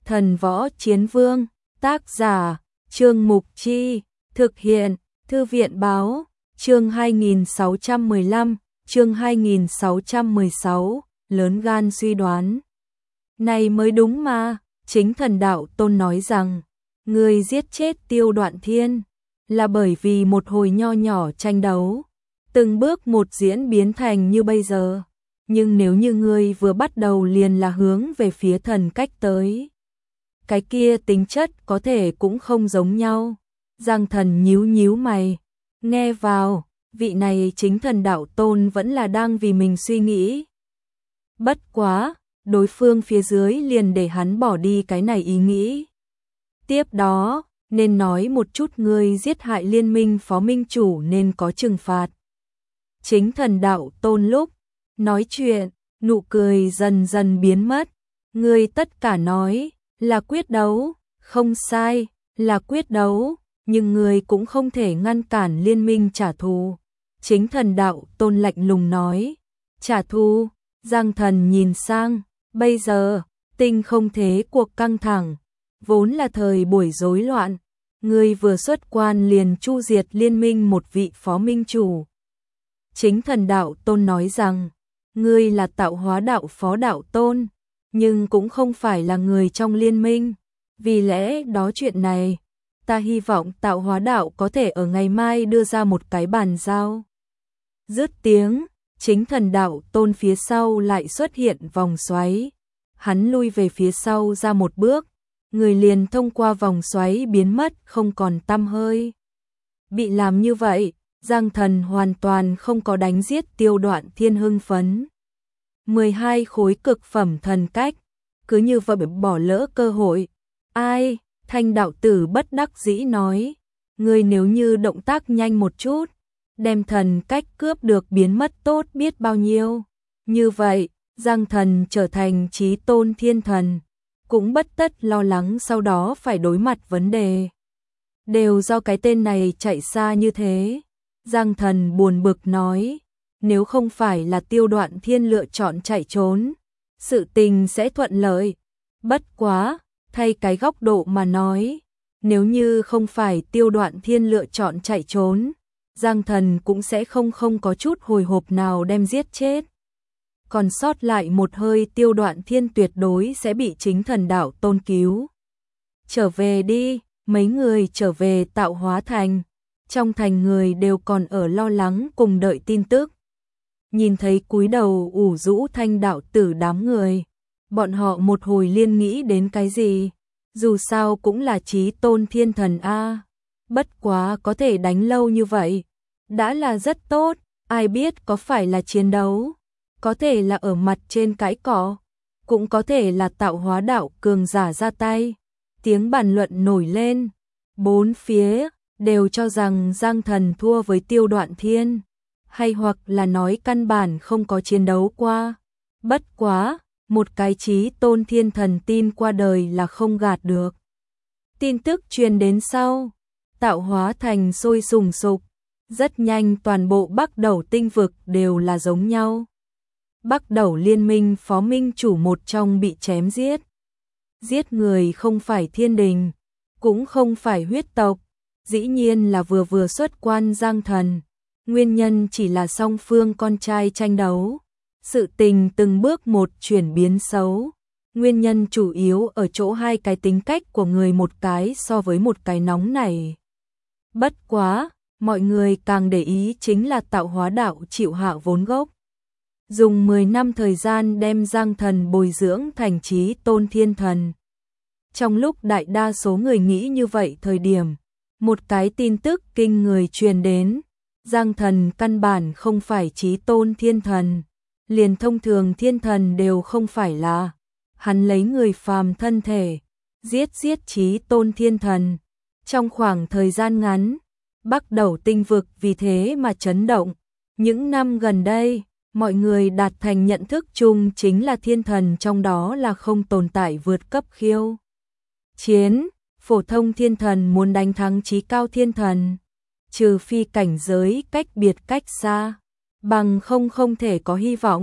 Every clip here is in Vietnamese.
Thần Võ Chiến Vương, tác giả, Trương Mục Chi, thực hiện, Thư viện Báo, chương 2615, chương 2616, lớn gan suy đoán. Này mới đúng mà, chính thần đạo Tôn nói rằng, người giết chết Tiêu Đoạn Thiên, là bởi vì một hồi nho nhỏ tranh đấu, từng bước một diễn biến thành như bây giờ. Nhưng nếu như ngươi vừa bắt đầu liền là hướng về phía thần cách tới, cái kia tính chất có thể cũng không giống nhau. Giang Thần nhíu nhíu mày, nghe vào, vị này chính thần đạo Tôn vẫn là đang vì mình suy nghĩ. Bất quá, đối phương phía dưới liền để hắn bỏ đi cái này ý nghĩ. Tiếp đó, nên nói một chút ngươi giết hại liên minh phó minh chủ nên có trừng phạt. Chính thần đạo Tôn lúc nói chuyện, nụ cười dần dần biến mất. Ngươi tất cả nói là quyết đấu, không sai, là quyết đấu, nhưng ngươi cũng không thể ngăn cản liên minh trả thù. Chính thần đạo Tôn lạnh lùng nói, trả thù. Giang Thần nhìn sang, bây giờ, tinh không thế cuộc căng thẳng, vốn là thời buổi rối loạn, ngươi vừa xuất quan liền chu diệt liên minh một vị phó minh chủ. Chính thần đạo Tôn nói rằng, ngươi là tạo hóa đạo phó đạo Tôn, nhưng cũng không phải là người trong liên minh, vì lẽ đó chuyện này, ta hy vọng tạo hóa đạo có thể ở ngày mai đưa ra một cái bàn giao. Dứt tiếng, chính thần đạo Tôn phía sau lại xuất hiện vòng xoáy, hắn lui về phía sau ra một bước, người liền thông qua vòng xoáy biến mất không còn tăm hơi. Bị làm như vậy, Giang Thần hoàn toàn không có đánh giết Tiêu Đoạn Thiên hưng phấn. 12 khối cực phẩm thần cách, cứ như vậy bỏ lỡ cơ hội. Ai? Thanh đạo tử bất đắc dĩ nói, ngươi nếu như động tác nhanh một chút, đem thần cách cướp được biến mất tốt biết bao nhiêu. Như vậy, Giang Thần trở thành chí tôn thiên thần, cũng bất tất lo lắng sau đó phải đối mặt vấn đề. Đều do cái tên này chạy xa như thế. Giang Thần buồn bực nói, nếu không phải là Tiêu Đoạn Thiên lựa chọn chạy trốn, sự tình sẽ thuận lợi. Bất quá, thay cái góc độ mà nói, nếu như không phải Tiêu Đoạn Thiên lựa chọn chạy trốn, Giang Thần cũng sẽ không có chút hồi hộp nào đem giết chết. Còn sót lại một hơi Tiêu Đoạn Thiên tuyệt đối sẽ bị chính thần đạo Tôn cứu. Trở về đi, mấy người trở về Tạo Hóa Thành. Trong thành người đều còn ở lo lắng cùng đợi tin tức. Nhìn thấy cúi đầu ủ rũ thanh đạo tử đám người, bọn họ một hồi liên nghĩ đến cái gì, dù sao cũng là chí tôn thiên thần a. Bất quá có thể đánh lâu như vậy, đã là rất tốt, ai biết có phải là chiến đấu, có thể là ở mặt trên cái cỏ, cũng có thể là tạo hóa đạo cường giả ra tay. Tiếng bàn luận nổi lên, bốn phía đều cho rằng Giang Thần thua với Tiêu Đoạn Thiên, hay hoặc là nói căn bản không có chiến đấu qua. Bất quá, một cái chí tôn thiên thần tin qua đời là không gạt được. Tin tức truyền đến sau, Tạo Hóa Thành sôi sùng sục, rất nhanh toàn bộ Bắc Đẩu tinh vực đều là giống nhau. Bắc Đẩu liên minh phó minh chủ một trong bị chém giết. Giết người không phải thiên đình, cũng không phải huyết tộc, dĩ nhiên là vừa xuất quan Giang Thần. Nguyên nhân chỉ là song phương con trai tranh đấu. Sự tình từng bước một chuyển biến xấu. Nguyên nhân chủ yếu ở chỗ hai cái tính cách của người một cái so với một cái nóng này. Bất quá, mọi người càng để ý chính là Tạo Hóa đạo chịu hạ vốn gốc. Dùng 10 năm thời gian đem Giang Thần bồi dưỡng thành chí tôn thiên thần. Trong lúc đại đa số người nghĩ như vậy thời điểm, một cái tin tức kinh người truyền đến, Giang Thần căn bản không phải chí tôn thiên thần, liền thông thường thiên thần đều không phải là, hắn lấy người phàm thân thể, giết chí tôn thiên thần. Trong khoảng thời gian ngắn, Bắc Đẩu tinh vực vì thế mà chấn động. Những năm gần đây, mọi người đạt thành nhận thức chung chính là thiên thần trong đó là không tồn tại vượt cấp khiêu chiến. Phổ thông thiên thần muốn đánh thắng chí cao thiên thần, trừ phi cảnh giới cách biệt cách xa, bằng không thể có hy vọng.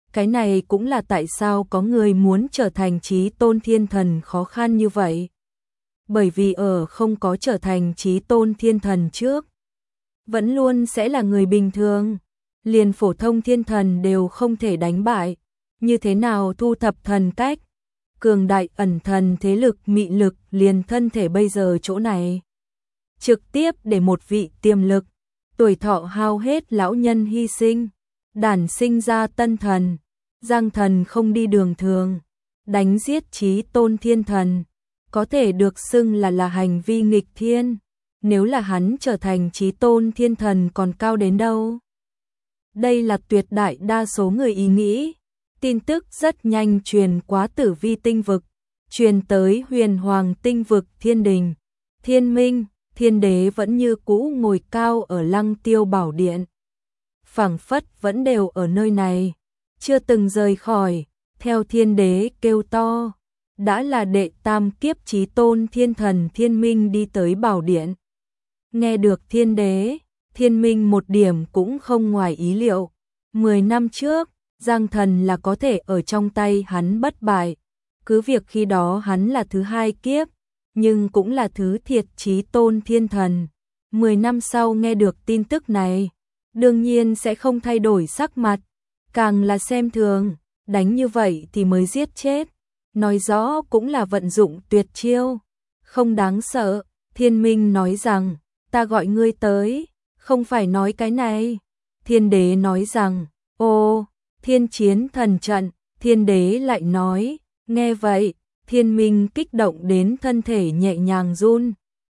Cái này cũng là tại sao có người muốn trở thành chí tôn thiên thần khó khăn như vậy. Bởi vì ở không có trở thành chí tôn thiên thần trước, vẫn luôn sẽ là người bình thường, liền phổ thông thiên thần đều không thể đánh bại, như thế nào thu thập thần cách, cường đại ẩn thần thế lực mị lực liền thân thể bây giờ chỗ này. Trực tiếp để một vị tiềm lực, tuổi thọ hao hết lão nhân hy sinh, đản sinh ra tân thần, Giang thần không đi đường thường, đánh giết chí tôn thiên thần, có thể được xưng là hành vi nghịch thiên. Nếu là hắn trở thành chí tôn thiên thần còn cao đến đâu? Đây là tuyệt đại đa số người ý nghĩ. Tin tức rất nhanh truyền qua Tử Vi tinh vực, truyền tới Huyền Hoàng tinh vực Thiên Đình. Thiên Minh, Thiên Đế vẫn như cũ ngồi cao ở Lăng Tiêu Bảo Điện. Phảng phất vẫn đều ở nơi này, chưa từng rời khỏi. Theo Thiên Đế kêu to, đã là đệ tam kiếp chí tôn thiên thần Thiên Minh đi tới Bảo Điện. Nghe được Thiên Đế, Thiên Minh một điểm cũng không ngoài ý liệu. 10 năm trước, Giang thần là có thể ở trong tay hắn bất bại. Cứ việc khi đó hắn là thứ hai kiếp, nhưng cũng là thứ thiệt chí tôn thiên thần. 10 năm sau nghe được tin tức này, đương nhiên sẽ không thay đổi sắc mặt, càng là xem thường, đánh như vậy thì mới giết chết. Nói rõ cũng là vận dụng tuyệt chiêu, không đáng sợ. Thiên Minh nói rằng, ta gọi ngươi tới, không phải nói cái này. Thiên Đế nói rằng, ô, thiên chiến thần trận. Thiên Đế lại nói, nghe vậy, Thiên Minh kích động đến thân thể nhẹ nhàng run.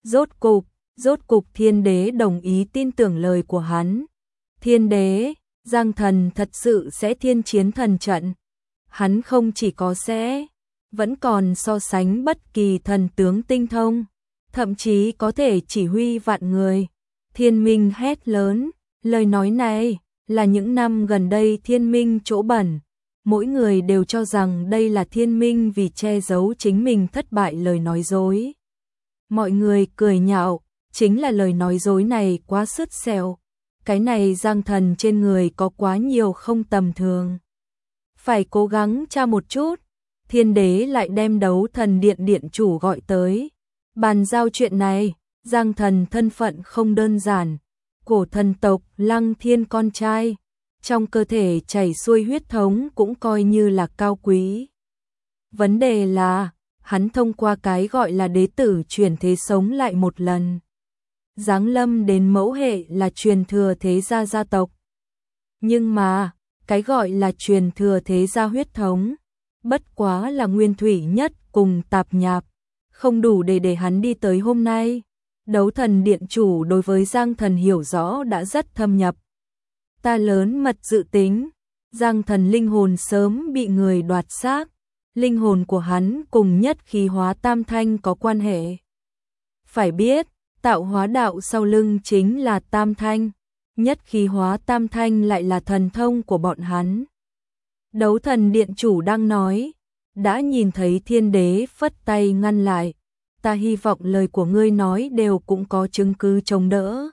Rốt cục Thiên Đế đồng ý tin tưởng lời của hắn. Thiên Đế, Giang thần thật sự sẽ thiên chiến thần trận. Hắn không chỉ có sẽ, vẫn còn so sánh bất kỳ thần tướng tinh thông, thậm chí có thể chỉ huy vạn người. Thiên Minh hét lớn, lời nói này là những năm gần đây Thiên Minh chỗ bẩn. Mỗi người đều cho rằng đây là Thiên Minh vì che giấu chính mình thất bại lời nói dối. Mọi người cười nhạo, chính là lời nói dối này quá sứt sẹo. Cái này Giang thần trên người có quá nhiều không tầm thường. Phải cố gắng tra một chút. Thiên Đế lại đem Đấu Thần Điện điện chủ gọi tới. Bàn giao chuyện này, Giang thần thân phận không đơn giản. Cổ thần tộc Lăng Thiên con trai, trong cơ thể chảy xuôi huyết thống cũng coi như là cao quý. Vấn đề là, hắn thông qua cái gọi là đế tử chuyển thế sống lại một lần. Giáng lâm đến mẫu hệ là truyền thừa thế gia gia tộc. Nhưng mà, cái gọi là truyền thừa thế gia huyết thống, bất quá là nguyên thủy nhất cùng tạp nhạp, không đủ để hắn đi tới hôm nay. Đấu Thần Điện chủ đối với Giang thần hiểu rõ đã rất thâm nhập. Ta lớn mật dự tính, Giang thần linh hồn sớm bị người đoạt xác, linh hồn của hắn cùng nhất khí hóa tam thanh có quan hệ. Phải biết, tạo hóa đạo sau lưng chính là tam thanh, nhất khí hóa tam thanh lại là thần thông của bọn hắn. Đấu Thần Điện chủ đang nói, đã nhìn thấy Thiên Đế phất tay ngăn lại. Ta hy vọng lời của ngươi nói đều cũng có chứng cứ chống đỡ,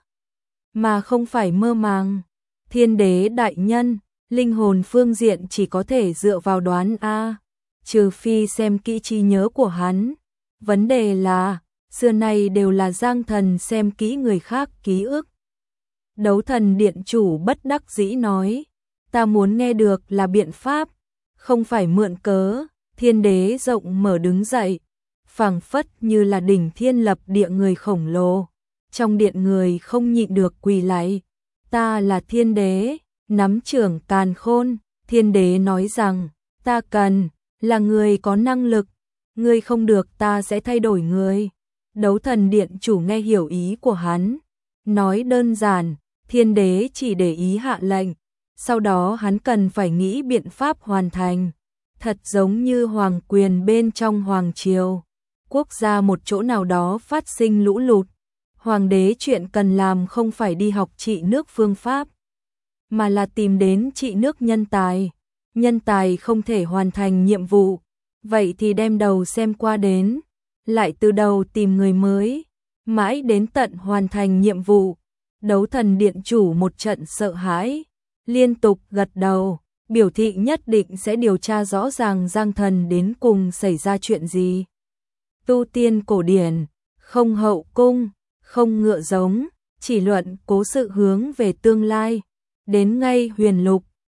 mà không phải mơ màng. Thiên Đế đại nhân, linh hồn phương diện chỉ có thể dựa vào đoán a, trừ phi xem kỹ trí nhớ của hắn. Vấn đề là, xưa nay đều là Giang thần xem kỹ người khác ký ức. Đấu Thần Điện chủ bất đắc dĩ nói, ta muốn nghe được là biện pháp, không phải mượn cớ. Thiên Đế rộng mở đứng dậy, phảng phất như là đỉnh thiên lập địa người khổng lồ. Trong điện người không nhịn được quỳ lạy. Ta là Thiên Đế, nắm trưởng càn khôn. Thiên Đế nói rằng, ta cần là người có năng lực, ngươi không được ta sẽ thay đổi người. Đấu Thần Điện chủ nghe hiểu ý của hắn, nói đơn giản, Thiên Đế chỉ để ý hạ lệnh, sau đó hắn cần phải nghĩ biện pháp hoàn thành. Thật giống như hoàng quyền bên trong hoàng triều, quốc gia một chỗ nào đó phát sinh lũ lụt, hoàng đế chuyện cần làm không phải đi học trị nước phương pháp, mà là tìm đến trị nước nhân tài. Nhân tài không thể hoàn thành nhiệm vụ, vậy thì đem đầu xem qua đến, lại từ đầu tìm người mới, mãi đến tận hoàn thành nhiệm vụ. Đấu Thần Điện chủ một trận sợ hãi, liên tục gật đầu, biểu thị nhất định sẽ điều tra rõ ràng Giang Thần đến cùng xảy ra chuyện gì. Tu tiên cổ điển, không hậu cung, không ngựa giống, chỉ luận cố sự hướng về tương lai. Đến ngay huyền lục,